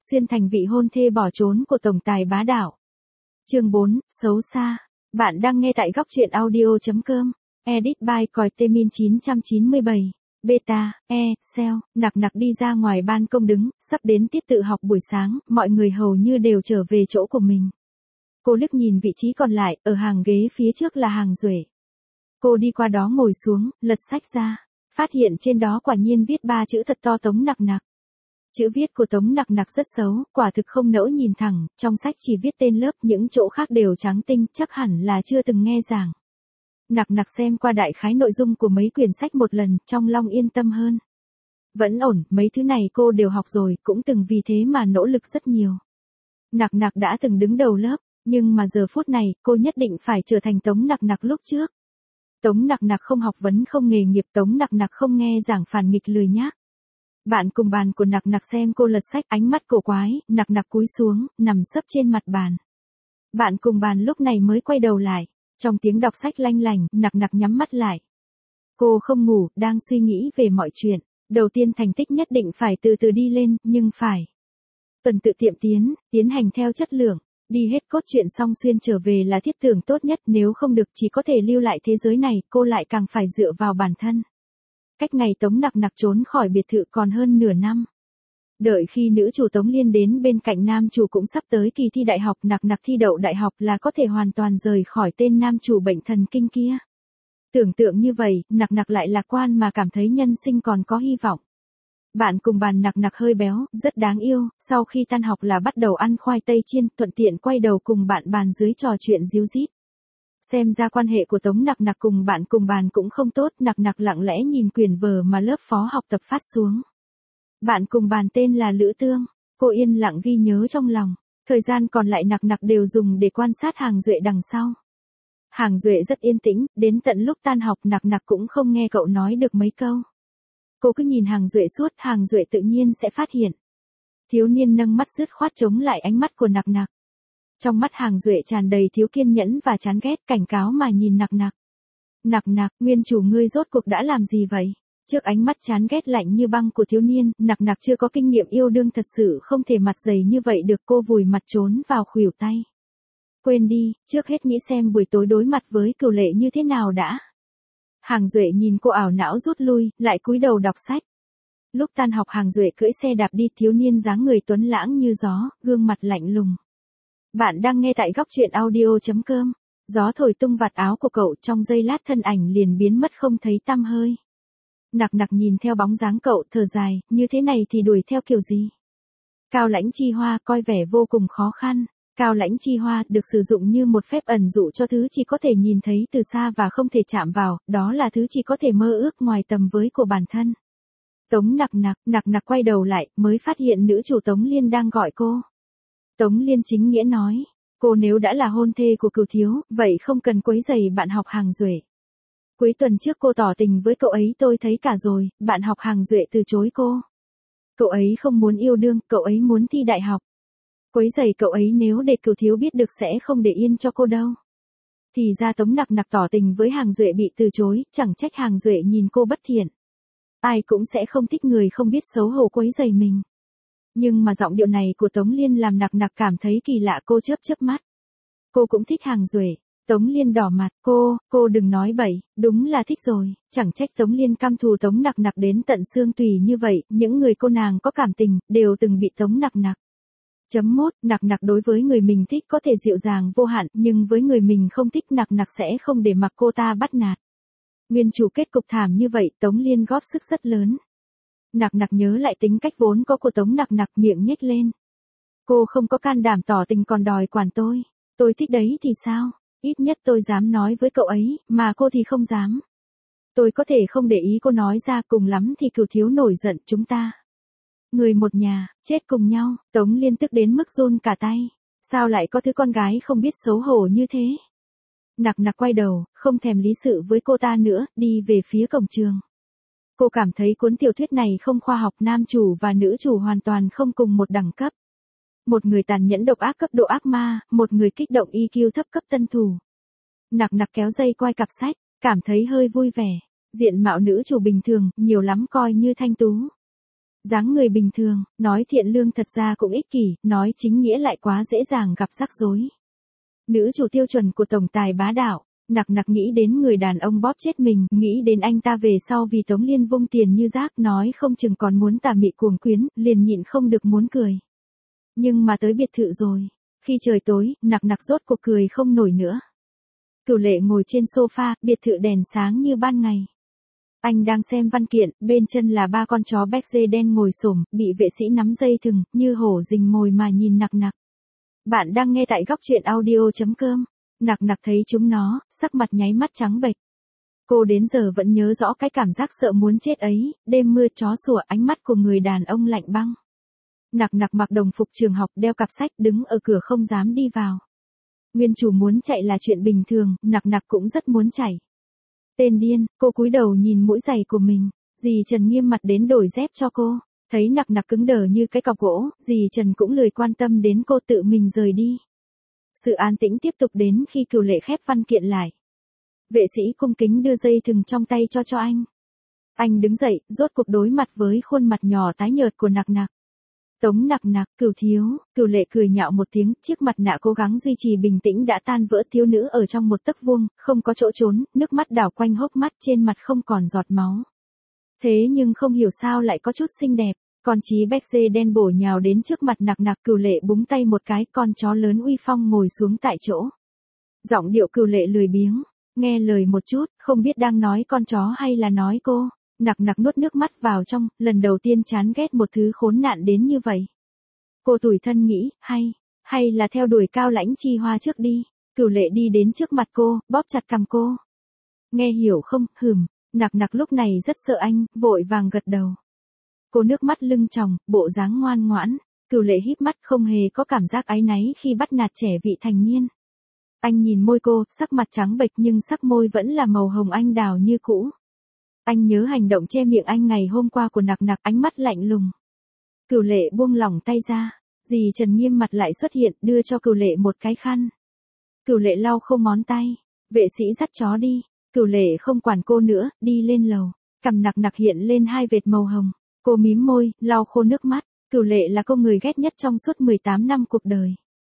xuyên thành vị hôn thê bỏ trốn của tổng tài bá đạo. Chương 4, xấu xa. Bạn đang nghe tại góc truyện audio.com. Edit by Còi Temin 997. Beta, Sell, nặc đi ra ngoài ban công đứng, sắp đến tiết tự học buổi sáng, mọi người hầu như đều trở về chỗ của mình. Cô liếc nhìn vị trí còn lại, ở hàng ghế phía trước là Hàng Duệ. Cô đi qua đó ngồi xuống, lật sách ra, phát hiện trên đó quả nhiên viết 3 chữ thật to Tống Nặc. Chữ viết của Tống Nặc rất xấu, quả thực không nỡ nhìn thẳng, trong sách chỉ viết tên lớp, những chỗ khác đều trắng tinh, chắc hẳn là chưa từng nghe giảng. Nặc xem qua đại khái nội dung của mấy quyển sách một lần, trong lòng yên tâm hơn. Vẫn ổn, mấy thứ này cô đều học rồi, cũng từng vì thế mà nỗ lực rất nhiều. Nặc đã từng đứng đầu lớp, nhưng mà giờ phút này, cô nhất định phải trở thành Tống Nặc lúc trước. Tống Nặc không học vấn không nghề nghiệp, Tống Nặc không nghe giảng phản nghịch lười nhác. Bạn cùng bàn của Nặc xem cô lật sách, ánh mắt cổ quái, Nặc cúi xuống, nằm sấp trên mặt bàn. Bạn cùng bàn lúc này mới quay đầu lại, trong tiếng đọc sách lanh lành, Nặc nhắm mắt lại. Cô không ngủ, đang suy nghĩ về mọi chuyện, đầu tiên thành tích nhất định phải từ từ đi lên, nhưng phải tuần tự tiệm tiến hành theo chất lượng, đi hết cốt truyện xong xuyên trở về là thiết tưởng tốt nhất, nếu không được chỉ có thể lưu lại thế giới này, cô lại càng phải dựa vào bản thân. Cách ngày Tống Nặc trốn khỏi biệt thự còn hơn nửa năm. Đợi khi nữ chủ Tống Liên đến bên cạnh nam chủ cũng sắp tới kỳ thi đại học, Nặc thi đậu đại học là có thể hoàn toàn rời khỏi tên nam chủ bệnh thần kinh kia. Tưởng tượng như vậy, Nặc lại lạc quan mà cảm thấy nhân sinh còn có hy vọng. Bạn cùng bàn Nặc hơi béo, rất đáng yêu, sau khi tan học là bắt đầu ăn khoai tây chiên, thuận tiện quay đầu cùng bạn bàn dưới trò chuyện ríu rít. Xem ra quan hệ của Tống Nặc cùng bạn cùng bàn cũng không tốt, Nặc lặng lẽ nhìn quyển vở mà lớp phó học tập phát xuống. Bạn cùng bàn tên là Lữ Tương, cô yên lặng ghi nhớ trong lòng, thời gian còn lại Nặc đều dùng để quan sát Hàng Duệ đằng sau. Hàng Duệ rất yên tĩnh, đến tận lúc tan học Nặc cũng không nghe cậu nói được mấy câu. Cô cứ nhìn Hàng Duệ suốt, Hàng Duệ tự nhiên sẽ phát hiện. Thiếu niên nâng mắt dứt khoát chống lại ánh mắt của Nặc. Trong mắt Hàng Duệ tràn đầy thiếu kiên nhẫn và chán ghét, cảnh cáo mà nhìn Nặc. Nguyên chủ ngươi rốt cuộc đã làm gì vậy? Trước ánh mắt chán ghét lạnh như băng của thiếu niên, Nặc chưa có kinh nghiệm yêu đương, thật sự không thể mặt dày như vậy được, cô vùi mặt trốn vào khuỷu tay. Quên đi, trước hết nghĩ xem buổi tối đối mặt với Cửu Lệ như thế nào đã. Hàng Duệ nhìn cô ảo não rút lui, lại cúi đầu đọc sách. Lúc tan học Hàng Duệ cưỡi xe đạp đi, thiếu niên dáng người tuấn lãng như gió, gương mặt lạnh lùng. Bạn đang nghe tại góc truyện audio.com. Gió thổi tung vạt áo của cậu, trong giây lát thân ảnh liền biến mất không thấy tăm hơi. Nặc nhìn theo bóng dáng cậu, thở dài, như thế này thì đuổi theo kiểu gì? Cao lãnh chi hoa coi vẻ vô cùng khó khăn. Cao lãnh chi hoa được sử dụng như một phép ẩn dụ cho thứ chỉ có thể nhìn thấy từ xa và không thể chạm vào, đó là thứ chỉ có thể mơ ước ngoài tầm với của bản thân. Tống Nặc quay đầu lại, mới phát hiện nữ chủ Tống Liên đang gọi cô. Tống Liên chính nghĩa nói, cô nếu đã là hôn thê của Cửu thiếu, vậy không cần quấy rầy bạn học Hàng Duệ. Cuối tuần trước cô tỏ tình với cậu ấy tôi thấy cả rồi, bạn học Hàng Duệ từ chối cô. Cậu ấy không muốn yêu đương, cậu ấy muốn thi đại học. Quấy rầy cậu ấy nếu để Cửu thiếu biết được sẽ không để yên cho cô đâu. Thì ra Tống Nặc tỏ tình với Hàng Duệ bị từ chối, chẳng trách Hàng Duệ nhìn cô bất thiện. Ai cũng sẽ không thích người không biết xấu hổ quấy rầy mình. Nhưng mà giọng điệu này của Tống Liên làm Nặc cảm thấy kỳ lạ, cô chớp mắt. Cô cũng thích Hàng Duệ. Tống Liên đỏ mặt, cô đừng nói bậy, đúng là thích rồi, chẳng trách Tống Liên căm thù Tống Nặc đến tận xương tủy như vậy, những người cô nàng có cảm tình, đều từng bị Tống Nặc. Nặc đối với người mình thích có thể dịu dàng vô hạn, nhưng với người mình không thích Nặc sẽ không để mặc cô ta bắt nạt. Nguyên chủ kết cục thảm như vậy, Tống Liên góp sức rất lớn. Nặc nhớ lại tính cách vốn có của Tống Nặc, miệng nhếch lên. Cô không có can đảm tỏ tình còn đòi quản tôi thích đấy thì sao, ít nhất tôi dám nói với cậu ấy, mà cô thì không dám. Tôi có thể không để ý cô nói ra, cùng lắm thì Cửu thiếu nổi giận, chúng ta người một nhà, chết cùng nhau. Tống Liên tức đến mức run cả tay. Sao lại có thứ con gái không biết xấu hổ như thế? Nặc quay đầu, không thèm lý sự với cô ta nữa, đi về phía cổng trường. Cô cảm thấy cuốn tiểu thuyết này không khoa học, nam chủ và nữ chủ hoàn toàn không cùng một đẳng cấp. Một người tàn nhẫn độc ác cấp độ ác ma, một người kích động EQ thấp cấp tân thủ. Nặc kéo dây quai cặp sách, cảm thấy hơi vui vẻ. Diện mạo nữ chủ bình thường, nhiều lắm coi như thanh tú. Dáng người bình thường, nói thiện lương thật ra cũng ích kỷ, nói chính nghĩa lại quá dễ dàng gặp rắc rối. Nữ chủ tiêu chuẩn của tổng tài bá đạo, nặc nặc nghĩ đến người đàn ông bóp chết mình, nghĩ đến anh ta về sau vì Tống Liên vung tiền như rác nói không chừng còn muốn tà mị cuồng quyến, liền nhịn không được muốn cười. Nhưng mà tới biệt thự rồi, khi trời tối, nặc nặc rốt cuộc cười không nổi nữa. Cửu Lệ ngồi trên sofa, biệt thự đèn sáng như ban ngày. Anh đang xem văn kiện, bên chân là ba con chó Becks đen ngồi xổm, bị vệ sĩ nắm dây thừng, như hổ rình mồi mà nhìn nặc nặc. Bạn đang nghe tại góc truyện audio.com. Nặc nặc thấy chúng nó, sắc mặt nháy mắt trắng bệch. Cô đến giờ vẫn nhớ rõ cái cảm giác sợ muốn chết ấy, đêm mưa chó sủa, ánh mắt của người đàn ông lạnh băng. Nặc nặc mặc đồng phục trường học, đeo cặp sách, đứng ở cửa không dám đi vào. Nguyên chủ muốn chạy là chuyện bình thường, nặc nặc cũng rất muốn chạy. Tên điên, cô cúi đầu nhìn mũi giày của mình, dì Trần nghiêm mặt đến đổi dép cho cô. Thấy nặc nặc cứng đờ như cái cọc gỗ, dì Trần cũng lười quan tâm đến cô, tự mình rời đi. Sự an tĩnh tiếp tục đến khi Cửu Lệ khép văn kiện lại. Vệ sĩ cung kính đưa dây thừng trong tay cho anh. Anh đứng dậy, rốt cuộc đối mặt với khuôn mặt nhỏ tái nhợt của nặc nặc. Tống nặc nặc, Cửu thiếu, Cửu Lệ cười nhạo một tiếng, chiếc mặt nạ cố gắng duy trì bình tĩnh đã tan vỡ, thiếu nữ ở trong một tấc vuông, không có chỗ trốn, nước mắt đảo quanh hốc mắt, trên mặt không còn giọt máu. Thế nhưng không hiểu sao lại có chút xinh đẹp. Con chí Becks đen bổ nhào đến trước mặt nặc nặc, Cửu Lệ búng tay một cái, con chó lớn uy phong ngồi xuống tại chỗ. Giọng điệu Cửu Lệ lười biếng, nghe lời một chút, không biết đang nói con chó hay là nói cô. Nặc nặc nuốt nước mắt vào trong, lần đầu tiên chán ghét một thứ khốn nạn đến như vậy. Cô tủi thân nghĩ, hay là theo đuổi Cao Lãnh Chi Hoa trước đi. Cửu Lệ đi đến trước mặt cô, bóp chặt cằm cô. Nghe hiểu không, nặc nặc lúc này rất sợ anh, vội vàng gật đầu. Cô nước mắt lưng tròng, bộ dáng ngoan ngoãn. Cửu Lệ híp mắt, không hề có cảm giác áy náy khi bắt nạt trẻ vị thành niên. Anh nhìn môi cô, sắc mặt trắng bệch nhưng sắc môi vẫn là màu hồng anh đào như cũ. Anh nhớ hành động che miệng anh ngày hôm qua của nặc nặc, ánh mắt lạnh lùng. Cửu Lệ buông lỏng tay ra, dì Trần nghiêm mặt lại xuất hiện, đưa cho Cửu Lệ một cái khăn. Cửu Lệ lau khô ngón tay, vệ sĩ dắt chó đi. Cửu Lệ không quản cô nữa, đi lên lầu. Cằm nặc nặc hiện lên hai vệt màu hồng. Cô mím môi, lau khô nước mắt. Cửu Lệ là cô người ghét nhất trong suốt 18 năm cuộc đời.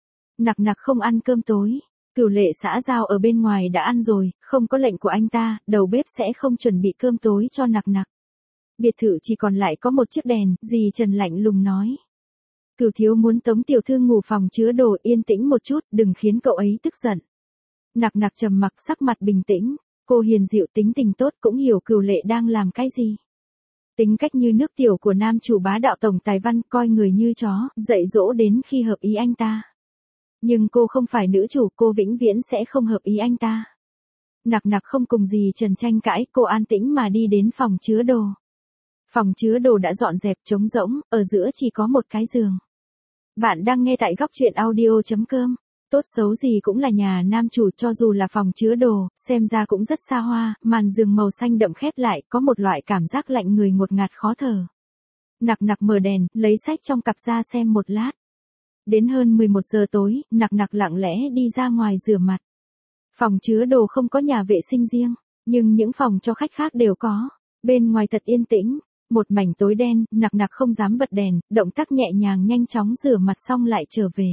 Nặc nặc không ăn cơm tối. Cửu Lệ xã giao ở bên ngoài đã ăn rồi, không có lệnh của anh ta, đầu bếp sẽ không chuẩn bị cơm tối cho nặc nặc. Biệt thự chỉ còn lại có một chiếc đèn, dì Trần lạnh lùng nói. Cửu thiếu muốn Tống tiểu thư ngủ phòng chứa đồ, yên tĩnh một chút, đừng khiến cậu ấy tức giận. Nặc nặc trầm mặc, sắc mặt bình tĩnh. Cô hiền dịu, tính tình tốt, cũng hiểu Cửu Lệ đang làm cái gì. Tính cách như nước tiểu của nam chủ bá đạo tổng tài văn, coi người như chó, dạy dỗ đến khi hợp ý anh ta. Nhưng cô không phải nữ chủ, cô vĩnh viễn sẽ không hợp ý anh ta. Nặc nặc không cùng dì Trần tranh cãi, cô an tĩnh mà đi đến phòng chứa đồ. Phòng chứa đồ đã dọn dẹp trống rỗng, ở giữa chỉ có một cái giường. Bạn đang nghe tại góc truyện audio.com. Tốt xấu gì cũng là nhà nam chủ, cho dù là phòng chứa đồ, xem ra cũng rất xa hoa, màn giường màu xanh đậm khép lại, có một loại cảm giác lạnh người ngột ngạt khó thở. Nặc nặc mở đèn, lấy sách trong cặp ra xem một lát. Đến hơn 11 giờ tối, nặc nặc lặng lẽ đi ra ngoài rửa mặt. Phòng chứa đồ không có nhà vệ sinh riêng, nhưng những phòng cho khách khác đều có. Bên ngoài thật yên tĩnh, một mảnh tối đen, nặc nặc không dám bật đèn, động tác nhẹ nhàng nhanh chóng rửa mặt xong lại trở về.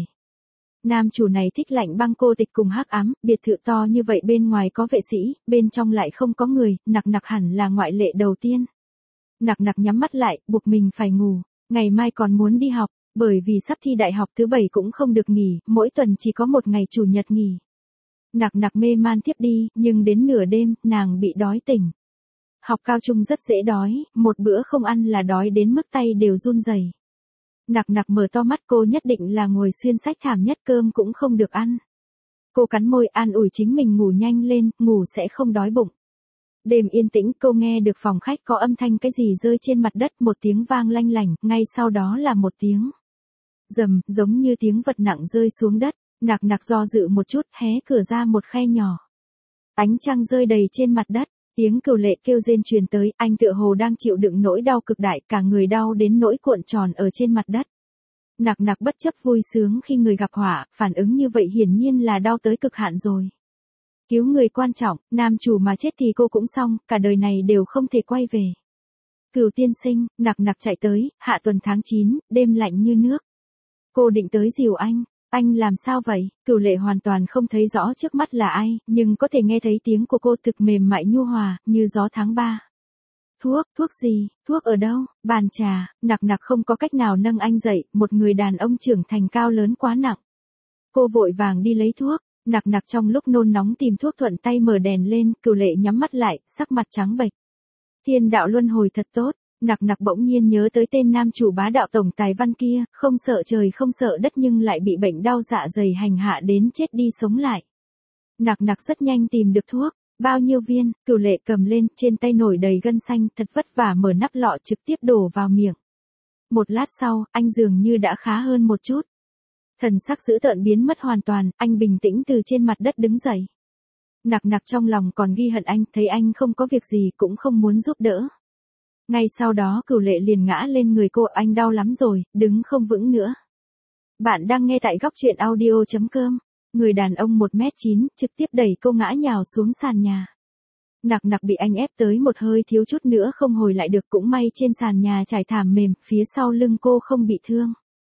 Nam chủ này thích lạnh băng cô tịch cùng hắc ám, biệt thự to như vậy bên ngoài có vệ sĩ, bên trong lại không có người, nặc nặc hẳn là ngoại lệ đầu tiên. Nặc nặc nhắm mắt lại, buộc mình phải ngủ, ngày mai còn muốn đi học, bởi vì sắp thi đại học thứ 7 cũng không được nghỉ, mỗi tuần chỉ có một ngày chủ nhật nghỉ. Nặc nặc mê man tiếp đi, nhưng đến nửa đêm, nàng bị đói tỉnh. Học cao trung rất dễ đói, một bữa không ăn là đói đến mức tay đều run rẩy. Nặc nặc mở to mắt, cô nhất định là ngồi xuyên sách thảm nhất, cơm cũng không được ăn. Cô cắn môi an ủi chính mình ngủ nhanh lên, ngủ sẽ không đói bụng. Đêm yên tĩnh, cô nghe được phòng khách có âm thanh cái gì rơi trên mặt đất, một tiếng vang lanh lảnh, ngay sau đó là một tiếng rầm, giống như tiếng vật nặng rơi xuống đất. Nặc nặc do dự một chút, hé cửa ra một khe nhỏ. Ánh trăng rơi đầy trên mặt đất, tiếng Cửu Lệ kêu rên truyền tới, anh tựa hồ đang chịu đựng nỗi đau cực đại, cả người đau đến nỗi cuộn tròn ở trên mặt đất. Nặc nặc bất chấp vui sướng khi người gặp họa, phản ứng như vậy hiển nhiên là đau tới cực hạn rồi. Cứu người quan trọng, nam chủ mà chết thì cô cũng xong, cả đời này đều không thể quay về. Cửu tiên sinh, nặc nặc chạy tới, hạ tuần tháng 9, đêm lạnh như nước. Cô định tới dìu anh làm sao vậy? Cửu lệ hoàn toàn không thấy rõ trước mắt là ai, nhưng có thể nghe thấy tiếng của cô thực mềm mại nhu hòa, như gió tháng 3. Thuốc gì, thuốc ở đâu? Bàn trà, nặc nặc không có cách nào nâng anh dậy, một người đàn ông trưởng thành cao lớn quá nặng. Cô vội vàng đi lấy thuốc, nặc nặc trong lúc nôn nóng tìm thuốc thuận tay mở đèn lên, Cửu lệ nhắm mắt lại, sắc mặt trắng bệch. Thiên đạo luân hồi thật tốt, nặc nặc bỗng nhiên nhớ tới tên nam chủ bá đạo tổng tài văn kia, không sợ trời không sợ đất nhưng lại bị bệnh đau dạ dày hành hạ đến chết đi sống lại. Nặc nặc rất nhanh tìm được thuốc, bao nhiêu viên, Cửu lệ cầm lên, trên tay nổi đầy gân xanh, thật vất vả mở nắp lọ trực tiếp đổ vào miệng. Một lát sau, anh dường như đã khá hơn một chút. Thần sắc dữ tợn biến mất hoàn toàn, anh bình tĩnh từ trên mặt đất đứng dậy. Nặc nặc trong lòng còn ghi hận anh, thấy anh không có việc gì cũng không muốn giúp đỡ. Ngay sau đó Cửu lệ liền ngã lên người cô, anh đau lắm rồi, đứng không vững nữa. Bạn đang nghe tại góc truyện audio.com. Người đàn ông 1m9 trực tiếp đẩy cô ngã nhào xuống sàn nhà. Nặc nặc bị anh ép tới một hơi thiếu chút nữa không hồi lại được, cũng may trên sàn nhà trải thảm mềm, phía sau lưng cô không bị thương.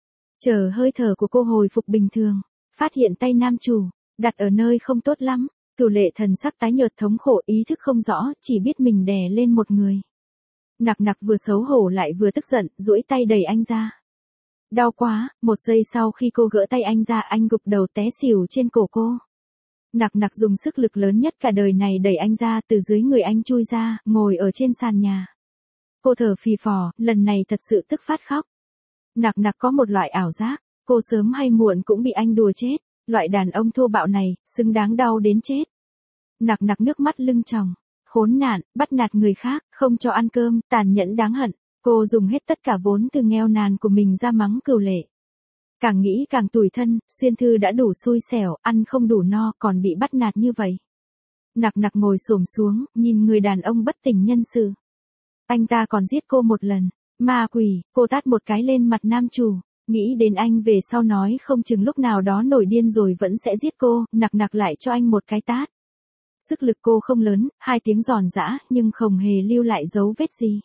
Chờ hơi thở của cô hồi phục bình thường, phát hiện tay nam chủ đặt ở nơi không tốt lắm, Cửu lệ thần sắc tái nhợt thống khổ, ý thức không rõ, chỉ biết mình đè lên một người. Nặc nặc vừa xấu hổ lại vừa tức giận, duỗi tay đẩy anh ra. Đau quá, một giây sau khi cô gỡ tay anh ra, anh gục đầu té xỉu trên cổ cô. Nặc nặc dùng sức lực lớn nhất cả đời này đẩy anh ra, từ dưới người anh chui ra, ngồi ở trên sàn nhà. Cô thở phì phò, lần này thật sự tức phát khóc. Nặc nặc có một loại ảo giác, cô sớm hay muộn cũng bị anh đùa chết, loại đàn ông thô bạo này, xứng đáng đau đến chết. Nặc nặc nước mắt lưng tròng, khốn nạn, bắt nạt người khác, không cho ăn cơm, tàn nhẫn đáng hận. Cô dùng hết tất cả vốn từ nghèo nàn của mình ra mắng Cửu lệ. Càng nghĩ càng tủi thân, xuyên thư đã đủ xui xẻo, ăn không đủ no, còn bị bắt nạt như vậy. Nặc nặc ngồi xổm xuống, nhìn người đàn ông bất tỉnh nhân sự. Anh ta còn giết cô một lần. Ma quỷ, cô tát một cái lên mặt nam chủ, nghĩ đến anh về sau nói không chừng lúc nào đó nổi điên rồi vẫn sẽ giết cô, nặc nặc lại cho anh một cái tát. Sức lực cô không lớn, 2 tiếng giòn giã, nhưng không hề lưu lại dấu vết gì.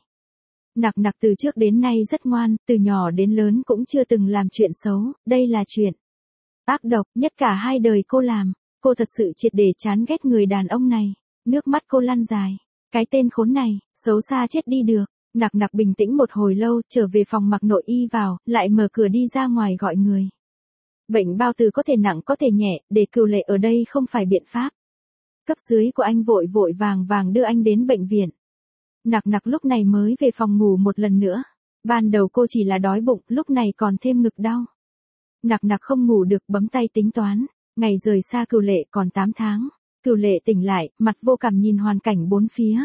Nặc nặc từ trước đến nay rất ngoan, từ nhỏ đến lớn cũng chưa từng làm chuyện xấu, đây là chuyện ác độc nhất cả 2 đời cô làm. Cô thật sự triệt để chán ghét người đàn ông này, nước mắt cô lăn dài. Cái tên khốn này, xấu xa chết đi được. Nặc nặc bình tĩnh một hồi lâu, trở về phòng mặc nội y vào, lại mở cửa đi ra ngoài gọi người. Bệnh bao tử có thể nặng có thể nhẹ, để Cửu lệ ở đây không phải biện pháp. Cấp dưới của anh vội vội vàng vàng đưa anh đến bệnh viện. Nặc nặc lúc này mới về phòng ngủ một lần nữa. Ban đầu cô chỉ là đói bụng, lúc này còn thêm ngực đau. Nặc nặc không ngủ được, bấm tay tính toán. Ngày rời xa Cửu lệ còn 8 tháng. Cửu lệ tỉnh lại, mặt vô cảm nhìn hoàn cảnh bốn phía.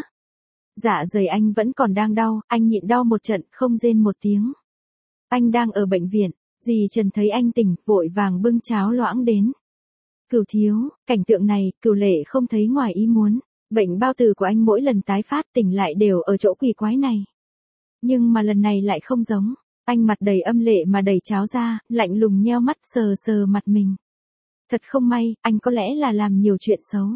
Dạ dày anh vẫn còn đang đau, anh nhịn đau một trận, không rên một tiếng. Anh đang ở bệnh viện, dì Trần thấy anh tỉnh, vội vàng bưng cháo loãng đến. Cửu thiếu, cảnh tượng này, Cửu lệ không thấy ngoài ý muốn. Bệnh bao tử của anh mỗi lần tái phát tỉnh lại đều ở chỗ quỷ quái này. Nhưng mà lần này lại không giống. Anh mặt đầy âm lệ mà đẩy cháo ra, lạnh lùng nheo mắt sờ sờ mặt mình. Thật không may, anh có lẽ là làm nhiều chuyện xấu.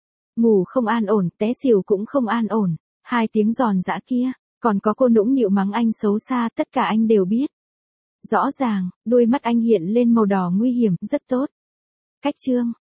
Ngủ không an ổn, té xỉu cũng không an ổn. 2 tiếng giòn giã kia, còn có cô nũng nịu mắng anh xấu xa, tất cả anh đều biết. Rõ ràng, đôi mắt anh hiện lên màu đỏ nguy hiểm, rất tốt. Cách chương,